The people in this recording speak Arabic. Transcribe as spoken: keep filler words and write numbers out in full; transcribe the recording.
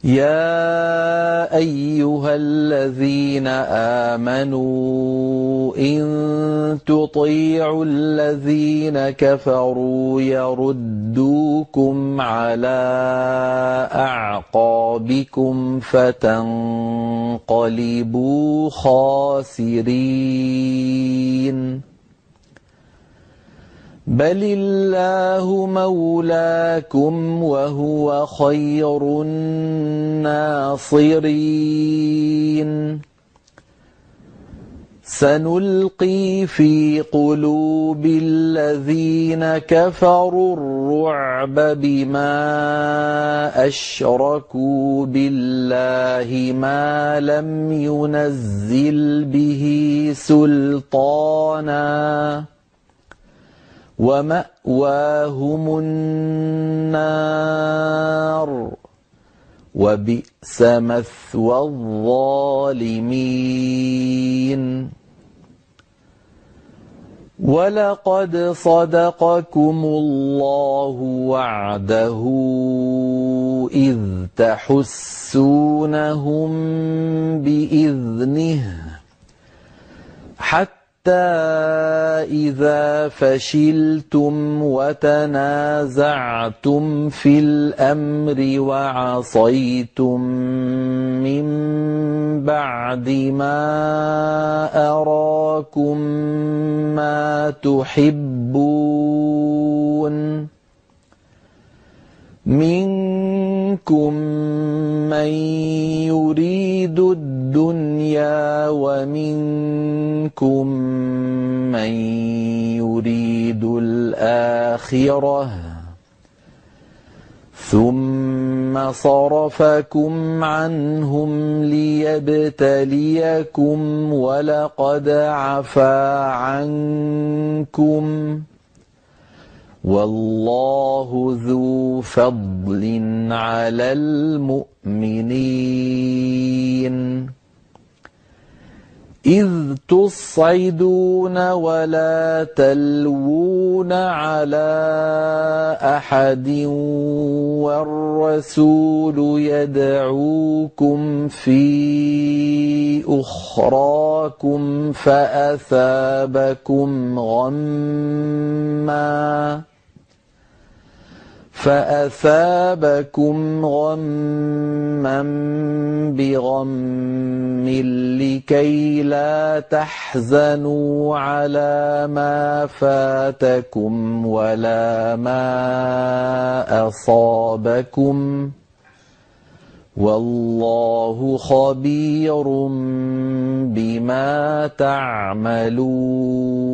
يا أيها الذين آمنوا إن تطيعوا الذين كفروا يردوكم على أعقابكم فتنقلبوا خاسرين بل الله مولاكم وهو خير الناصرين سنلقي في قلوب الذين كفروا الرعب بما أشركوا بالله ما لم ينزل به سلطانا ومأواهم النار وبئس مثوى الظالمين ولقد صدقكم الله وعده إذ تحسونهم بإذنه حتى حتى إذا فشلتم وتنازعتم في الأمر وعصيتم من بعد ما أراكم ما تحبون منكم من يريد الدنيا ومنكم من يريد الآخرة ثم صرفكم عنهم ليبتليكم ولقد عفا عنكم والله ذو فضل على المؤمنين إذ تصعدون ولا تلوون على أحد والرسول يدعوكم في أخراكم فأثابكم غمّا فأثابكم غمّا بغمٍّ لكي لا تحزنوا على ما فاتكم ولا ما أصابكم والله خبير بما تعملون